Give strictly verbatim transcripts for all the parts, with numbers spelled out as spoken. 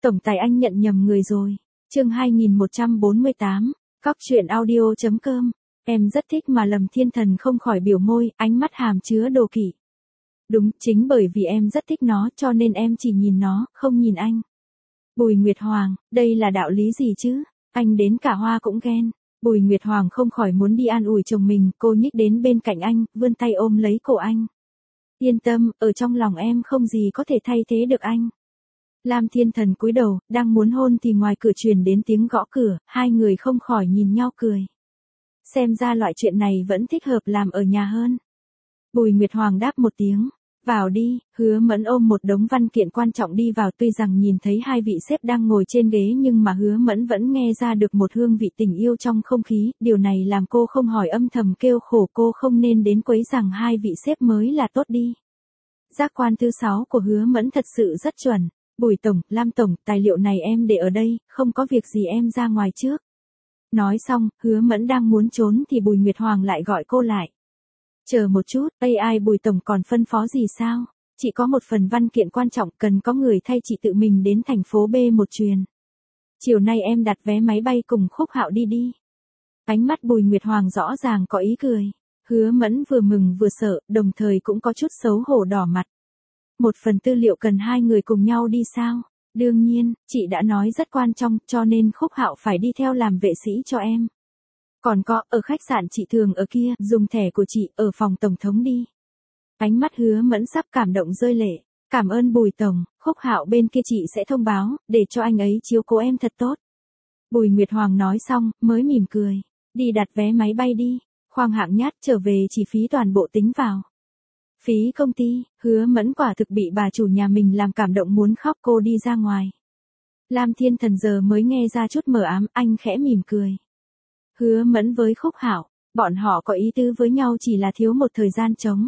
Tổng tài anh nhận nhầm người rồi. Chương hai nghìn một trăm bốn mươi tám, Cóc truyện audio chấm com. Em rất thích mà Lâm Thiên Thần không khỏi biểu môi, ánh mắt hàm chứa đố kỵ. Đúng, chính bởi vì em rất thích nó cho nên em chỉ nhìn nó, không nhìn anh. Bùi Nguyệt Hoàng, đây là đạo lý gì chứ? Anh đến cả hoa cũng ghen. Bùi Nguyệt Hoàng không khỏi muốn đi an ủi chồng mình, cô nhích đến bên cạnh anh, vươn tay ôm lấy cổ anh. Yên tâm, ở trong lòng em không gì có thể thay thế được anh. Lam Thiên Thần cúi đầu, đang muốn hôn thì ngoài cửa truyền đến tiếng gõ cửa, hai người không khỏi nhìn nhau cười. Xem ra loại chuyện này vẫn thích hợp làm ở nhà hơn. Bùi Nguyệt Hoàng đáp một tiếng. Vào đi. Hứa Mẫn ôm một đống văn kiện quan trọng đi vào, tuy rằng nhìn thấy hai vị sếp đang ngồi trên ghế nhưng mà Hứa Mẫn vẫn nghe ra được một hương vị tình yêu trong không khí, điều này làm cô không hỏi âm thầm kêu khổ cô không nên đến quấy rằng hai vị sếp mới là tốt đi. Giác quan thứ sáu của Hứa Mẫn thật sự rất chuẩn. Bùi Tổng, Lam Tổng, tài liệu này em để ở đây, không có việc gì em ra ngoài trước. Nói xong, Hứa Mẫn đang muốn trốn thì Bùi Nguyệt Hoàng lại gọi cô lại. Chờ một chút, ây ai Bùi Tổng còn phân phó gì sao? Chị có một phần văn kiện quan trọng cần có người thay chị tự mình đến thành phố B một chuyến. Chiều nay em đặt vé máy bay cùng Khúc Hạo đi đi. Ánh mắt Bùi Nguyệt Hoàng rõ ràng có ý cười. Hứa Mẫn vừa mừng vừa sợ, đồng thời cũng có chút xấu hổ đỏ mặt. Một phần tư liệu cần hai người cùng nhau đi sao? Đương nhiên, chị đã nói rất quan trọng cho nên Khúc Hạo phải đi theo làm vệ sĩ cho em. Còn có, ở khách sạn chị thường ở kia, dùng thẻ của chị, ở phòng Tổng thống đi. Ánh mắt Hứa Mẫn sắp cảm động rơi lệ. Cảm ơn Bùi Tổng, Khúc Hạo bên kia chị sẽ thông báo, để cho anh ấy chiếu cố em thật tốt. Bùi Nguyệt Hoàng nói xong, mới mỉm cười. Đi đặt vé máy bay đi, khoang hạng nhát trở về chi phí toàn bộ tính vào. Phí công ty, Hứa Mẫn quả thực bị bà chủ nhà mình làm cảm động muốn khóc, cô đi ra ngoài. Lam Thiên Thần giờ mới nghe ra chút mờ ám, anh khẽ mỉm cười. Hứa Mẫn với Khúc Hạo, bọn họ có ý tứ với nhau chỉ là thiếu một thời gian trống.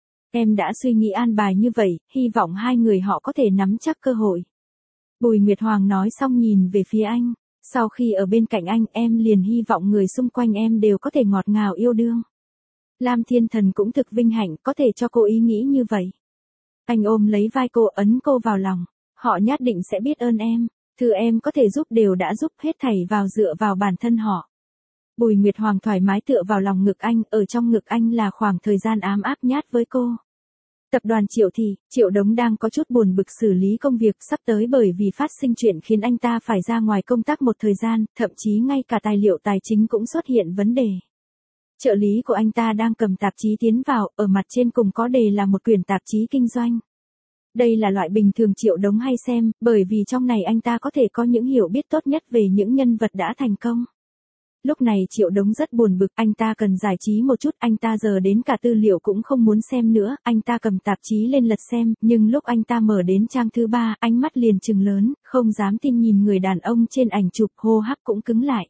Em đã suy nghĩ an bài như vậy, hy vọng hai người họ có thể nắm chắc cơ hội. Bùi Nguyệt Hoàng nói xong nhìn về phía anh, sau khi ở bên cạnh anh em liền hy vọng người xung quanh em đều có thể ngọt ngào yêu đương. Lam Thiên Thần cũng thực vinh hạnh có thể cho cô ý nghĩ như vậy. Anh ôm lấy vai cô ấn cô vào lòng, họ nhất định sẽ biết ơn em, thứ em có thể giúp đều đã giúp hết thảy vào dựa vào bản thân họ. Bùi Nguyệt Hoàng thoải mái tựa vào lòng ngực anh, ở trong ngực anh là khoảng thời gian ám áp nhát với cô. Tập đoàn Triệu thì, Triệu Đống đang có chút buồn bực xử lý công việc sắp tới bởi vì phát sinh chuyện khiến anh ta phải ra ngoài công tác một thời gian, thậm chí ngay cả tài liệu tài chính cũng xuất hiện vấn đề. Trợ lý của anh ta đang cầm tạp chí tiến vào, ở mặt trên cùng có đề là một quyển tạp chí kinh doanh. Đây là loại bình thường Triệu Đống hay xem, bởi vì trong này anh ta có thể có những hiểu biết tốt nhất về những nhân vật đã thành công. Lúc này Triệu Đống rất buồn bực, anh ta cần giải trí một chút, anh ta giờ đến cả tư liệu cũng không muốn xem nữa, anh ta cầm tạp chí lên lật xem, nhưng lúc anh ta mở đến trang thứ ba, ánh mắt liền trừng lớn, không dám tin nhìn người đàn ông trên ảnh chụp, hô hấp cũng cứng lại.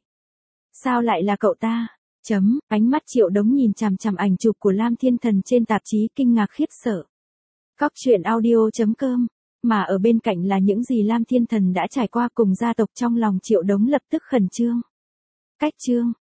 Sao lại là cậu ta? Chấm, ánh mắt Triệu Đống nhìn chằm chằm ảnh chụp của Lam Thiên Thần trên tạp chí kinh ngạc khiếp sợ. Cóc truyện audio chấm com, mà ở bên cạnh là những gì Lam Thiên Thần đã trải qua cùng gia tộc trong lòng Triệu Đống lập tức khẩn trương. Cách chương